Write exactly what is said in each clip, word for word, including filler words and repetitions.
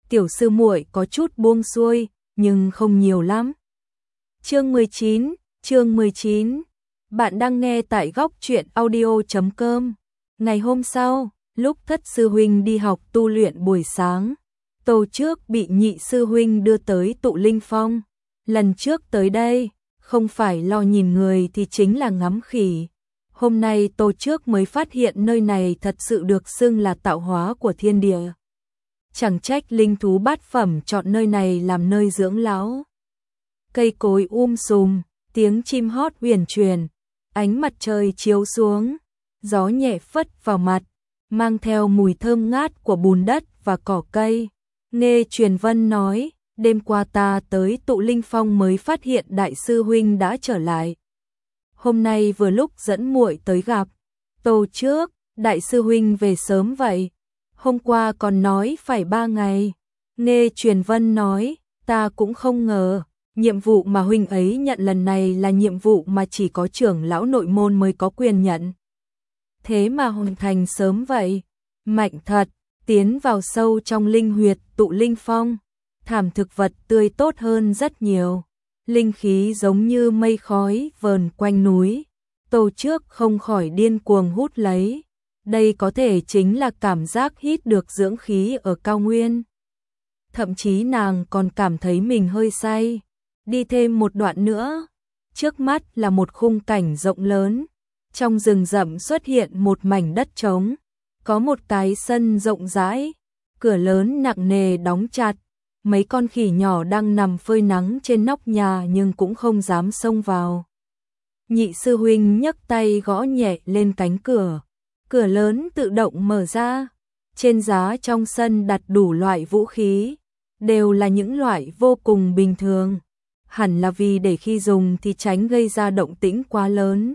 tiểu sư muội có chút buông xuôi, nhưng không nhiều lắm. Chương mười chín, chương mười chín. Bạn đang nghe tại góc truyện audio chấm com. Ngày hôm sau, lúc Thất sư huynh đi học tu luyện buổi sáng, Tô Trước bị Nhị sư huynh đưa tới Tụ Linh Phong. Lần trước tới đây, không phải lo nhìn người thì chính là ngắm khỉ. Hôm nay Tô Trước mới phát hiện nơi này thật sự được xưng là tạo hóa của thiên địa. Chẳng trách linh thú bát phẩm chọn nơi này làm nơi dưỡng lão. Cây cối um sùm, tiếng chim hót huyền truyền, ánh mặt trời chiếu xuống, gió nhẹ phất vào mặt, mang theo mùi thơm ngát của bùn đất và cỏ cây. Nghe Truyền Vân nói, đêm qua ta tới Tụ Linh Phong mới phát hiện đại sư huynh đã trở lại. Hôm nay vừa lúc dẫn muội tới gặp. Tô Trước, đại sư huynh về sớm vậy. Hôm qua còn nói phải ba ngày. Nghe Truyền Vân nói, ta cũng không ngờ, nhiệm vụ mà huynh ấy nhận lần này là nhiệm vụ mà chỉ có trưởng lão nội môn mới có quyền nhận. Thế mà hoàn thành sớm vậy, mạnh thật. Tiến vào sâu trong linh huyệt Tụ Linh Phong, thảm thực vật tươi tốt hơn rất nhiều. Linh khí giống như mây khói vờn quanh núi. Tô Trước không khỏi điên cuồng hút lấy. Đây có thể chính là cảm giác hít được dưỡng khí ở cao nguyên. Thậm chí nàng còn cảm thấy mình hơi say. Đi thêm một đoạn nữa, trước mắt là một khung cảnh rộng lớn. Trong rừng rậm xuất hiện một mảnh đất trống. Có một cái sân rộng rãi, cửa lớn nặng nề đóng chặt. Mấy con khỉ nhỏ đang nằm phơi nắng trên nóc nhà nhưng cũng không dám xông vào. Nhị sư huynh nhấc tay gõ nhẹ lên cánh cửa. Cửa lớn tự động mở ra. Trên giá trong sân đặt đủ loại vũ khí, đều là những loại vô cùng bình thường. Hẳn là vì để khi dùng thì tránh gây ra động tĩnh quá lớn.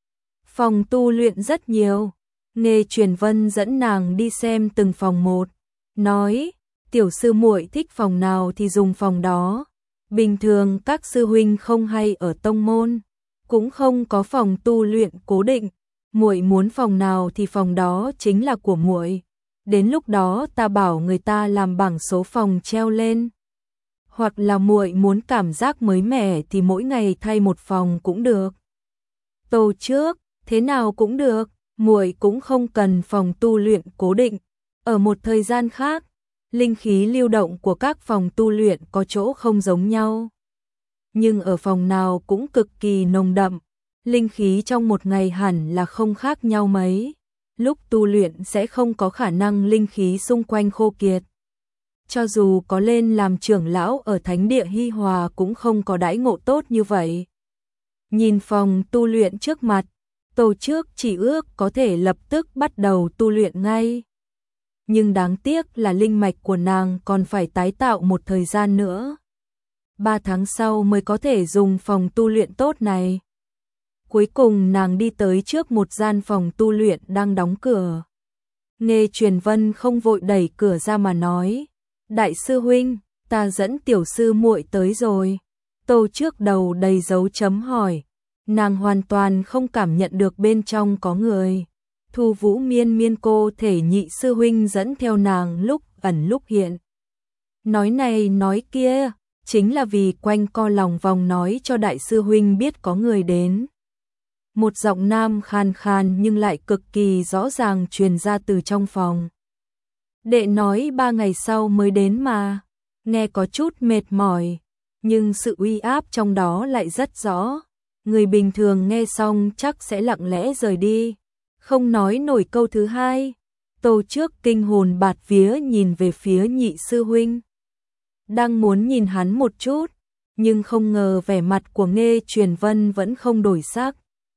Phòng tu luyện rất nhiều. Nghe Truyền Vân dẫn nàng đi xem từng phòng một, nói, tiểu sư muội thích phòng nào thì dùng phòng đó. Bình thường các sư huynh không hay ở tông môn, cũng không có phòng tu luyện cố định, muội muốn phòng nào thì phòng đó chính là của muội. Đến lúc đó ta bảo người ta làm bảng số phòng treo lên. Hoặc là muội muốn cảm giác mới mẻ thì mỗi ngày thay một phòng cũng được. Tô Trước, thế nào cũng được. Muội cũng không cần phòng tu luyện cố định. Ở một thời gian khác, linh khí lưu động của các phòng tu luyện có chỗ không giống nhau. Nhưng ở phòng nào cũng cực kỳ nồng đậm. Linh khí trong một ngày hẳn là không khác nhau mấy. Lúc tu luyện sẽ không có khả năng linh khí xung quanh khô kiệt. Cho dù có lên làm trưởng lão ở thánh địa Hi Hòa cũng không có đãi ngộ tốt như vậy. Nhìn phòng tu luyện trước mặt, Tô Trước chỉ ước có thể lập tức bắt đầu tu luyện ngay. Nhưng đáng tiếc là linh mạch của nàng còn phải tái tạo một thời gian nữa. Ba tháng sau mới có thể dùng phòng tu luyện tốt này. Cuối cùng nàng đi tới trước một gian phòng tu luyện đang đóng cửa. Nghe Truyền Vân không vội đẩy cửa ra mà nói, đại sư huynh, ta dẫn tiểu sư muội tới rồi. Tô Trước đầu đầy dấu chấm hỏi. Nàng hoàn toàn không cảm nhận được bên trong có người. Thu Vũ miên miên cô thể Nhị sư huynh dẫn theo nàng lúc ẩn lúc hiện. Nói này nói kia, chính là vì quanh co lòng vòng nói cho đại sư huynh biết có người đến. Một giọng nam khàn khàn nhưng lại cực kỳ rõ ràng truyền ra từ trong phòng. Đệ nói ba ngày sau mới đến mà, nghe có chút mệt mỏi, nhưng sự uy áp trong đó lại rất rõ. Người bình thường nghe xong chắc sẽ lặng lẽ rời đi, không nói nổi câu thứ hai. Tô Trước kinh hồn bạt vía nhìn về phía Nhị sư huynh. Đang muốn nhìn hắn một chút, nhưng không ngờ vẻ mặt của Nghe Truyền Vân vẫn không đổi sắc.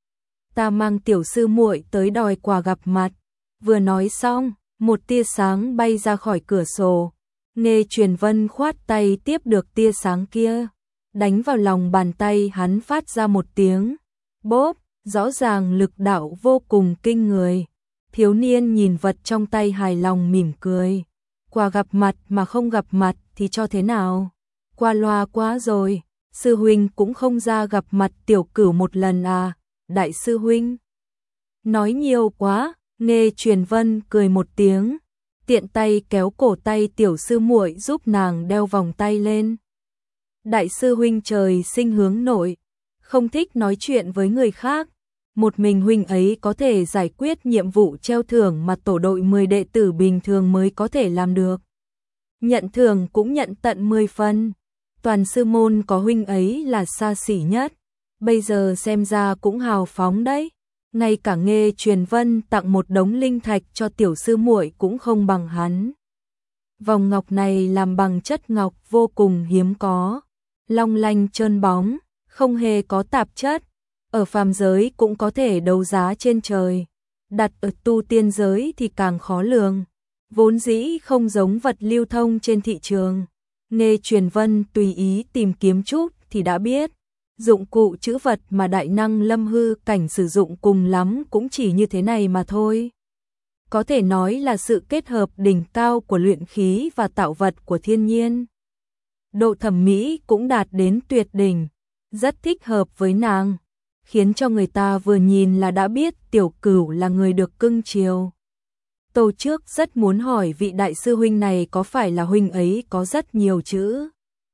Ta mang tiểu sư muội tới đòi quà gặp mặt. Vừa nói xong, một tia sáng bay ra khỏi cửa sổ. Nghe Truyền Vân khoát tay tiếp được tia sáng kia. Đánh vào lòng bàn tay hắn phát ra một tiếng bốp, rõ ràng lực đạo vô cùng kinh người. Thiếu niên nhìn vật trong tay hài lòng mỉm cười. Quà gặp mặt mà không gặp mặt thì cho thế nào? Qua loa quá rồi, sư huynh cũng không ra gặp mặt tiểu cửu một lần à, đại sư huynh. Nói nhiều quá, Nghe Truyền Vân cười một tiếng. tiện tay kéo cổ tay tiểu sư muội giúp nàng đeo vòng tay lên. Đại sư huynh trời sinh hướng nội, không thích nói chuyện với người khác. Một mình huynh ấy có thể giải quyết nhiệm vụ treo thưởng mà tổ đội mười đệ tử bình thường mới có thể làm được. Nhận thưởng cũng nhận tận mười phần. Toàn sư môn có huynh ấy là xa xỉ nhất. Bây giờ xem ra cũng hào phóng đấy. Ngay cả Nghê Truyền Vân tặng một đống linh thạch cho tiểu sư muội cũng không bằng hắn. Vòng ngọc này làm bằng chất ngọc vô cùng hiếm có, long lanh trơn bóng, không hề có tạp chất. Ở phàm giới cũng có thể đấu giá trên trời, đặt ở tu tiên giới thì càng khó lường, vốn dĩ không giống vật lưu thông trên thị trường. Nghê Truyền Vân tùy ý tìm kiếm chút thì đã biết, dụng cụ trữ vật mà đại năng lâm hư cảnh sử dụng cùng lắm cũng chỉ như thế này mà thôi. Có thể nói là sự kết hợp đỉnh cao của luyện khí và tạo vật của thiên nhiên. Độ thẩm mỹ cũng đạt đến tuyệt đỉnh, rất thích hợp với nàng, khiến cho người ta vừa nhìn là đã biết Tiểu Cửu là người được cưng chiều. Tô Trước rất muốn hỏi vị đại sư huynh này có phải là huynh ấy có rất nhiều chữ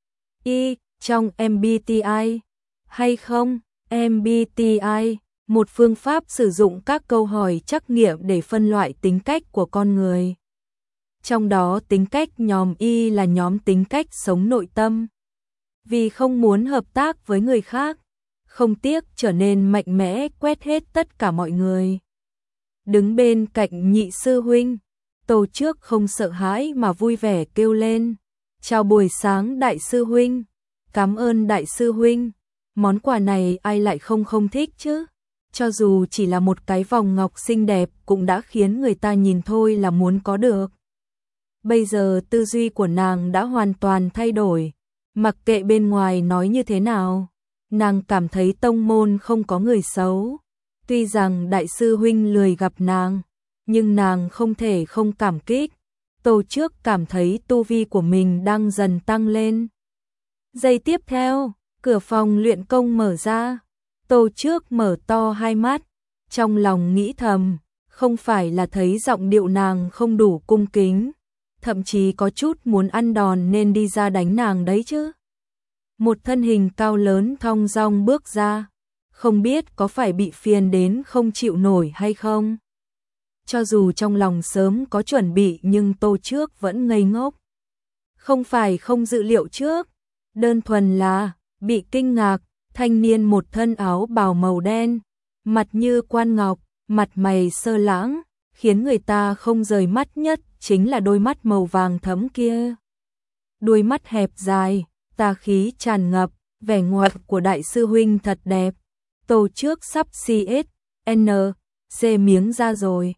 Y trong em bê tê i hay không? em bê tê i, một phương pháp sử dụng các câu hỏi trắc nghiệm để phân loại tính cách của con người. Trong đó tính cách nhóm Y là nhóm tính cách sống nội tâm. Vì không muốn hợp tác với người khác, không tiếc trở nên mạnh mẽ quét hết tất cả mọi người. Đứng bên cạnh nhị sư huynh, Tô Trước không sợ hãi mà vui vẻ kêu lên. Chào buổi sáng đại sư huynh, cảm ơn đại sư huynh. Món quà này ai lại không không thích chứ? Cho dù chỉ là một cái vòng ngọc xinh đẹp cũng đã khiến người ta nhìn thôi là muốn có được. Bây giờ tư duy của nàng đã hoàn toàn thay đổi. Mặc kệ bên ngoài nói như thế nào, nàng cảm thấy tông môn không có người xấu. Tuy rằng đại sư huynh lười gặp nàng, nhưng nàng không thể không cảm kích. Tô Trước cảm thấy tu vi của mình đang dần tăng lên. Giây tiếp theo, cửa phòng luyện công mở ra. Tô Trước mở to hai mắt, trong lòng nghĩ thầm, không phải là thấy giọng điệu nàng không đủ cung kính, thậm chí có chút muốn ăn đòn nên đi ra đánh nàng đấy chứ. Một thân hình cao lớn thong dong bước ra, không biết có phải bị phiền đến không chịu nổi hay không. Cho dù trong lòng sớm có chuẩn bị nhưng Tô Trước vẫn ngây ngốc. Không phải không dự liệu trước, đơn thuần là bị kinh ngạc. Thanh niên một thân áo bào màu đen, mặt như quan ngọc, mặt mày sơ lãng, khiến người ta không rời mắt nhất chính là đôi mắt màu vàng thẫm kia. Đôi mắt hẹp dài, tà khí tràn ngập, vẻ ngoài của đại sư huynh thật đẹp. Tô Trước sắp xê ét en xê miếng ra rồi.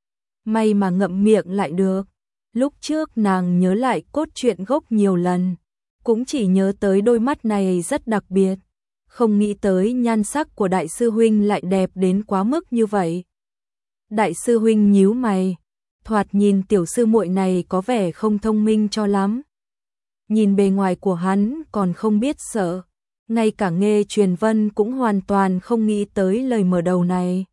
May mà ngậm miệng lại được. Lúc trước nàng nhớ lại cốt truyện gốc nhiều lần, cũng chỉ nhớ tới đôi mắt này rất đặc biệt. Không nghĩ tới nhan sắc của đại sư huynh lại đẹp đến quá mức như vậy. Đại sư huynh nhíu mày, thoạt nhìn tiểu sư muội này có vẻ không thông minh cho lắm. Nhìn bề ngoài của hắn còn không biết sợ, ngay cả Nghê Truyền Vân cũng hoàn toàn không nghĩ tới lời mở đầu này.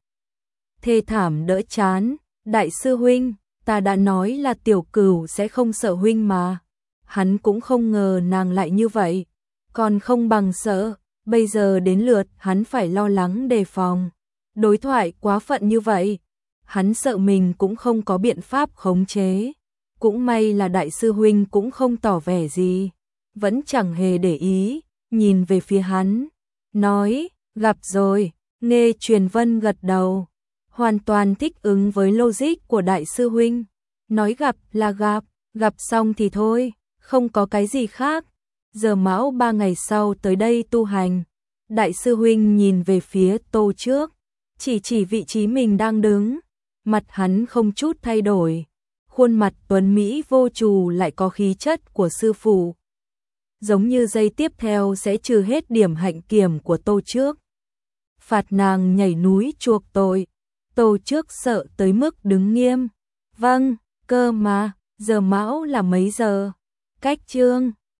Thê thảm đỡ chán, đại sư huynh, ta đã nói là Tiểu Cửu sẽ không sợ huynh mà. Hắn cũng không ngờ nàng lại như vậy, còn không bằng sợ. Bây giờ đến lượt hắn phải lo lắng đề phòng. Đối thoại quá phận như vậy, hắn sợ mình cũng không có biện pháp khống chế. Cũng may là đại sư huynh cũng không tỏ vẻ gì, vẫn chẳng hề để ý, nhìn về phía hắn, nói, gặp rồi. Nghê Truyền Vân gật đầu, hoàn toàn thích ứng với logic của đại sư huynh. Nói gặp là gặp, gặp xong thì thôi, không có cái gì khác. Giờ Mão ba ngày sau tới đây tu hành. Đại sư huynh nhìn về phía Tô Trước, chỉ chỉ vị trí mình đang đứng. Mặt hắn không chút thay đổi, khuôn mặt tuấn mỹ vô trù lại có khí chất của sư phụ. Giống như giây tiếp theo sẽ trừ hết điểm hạnh kiểm của Tô Trước, phạt nàng nhảy núi chuộc tội. Tô Trước sợ tới mức đứng nghiêm. Vâng, cơ mà, giờ Mão là mấy giờ? Cách chương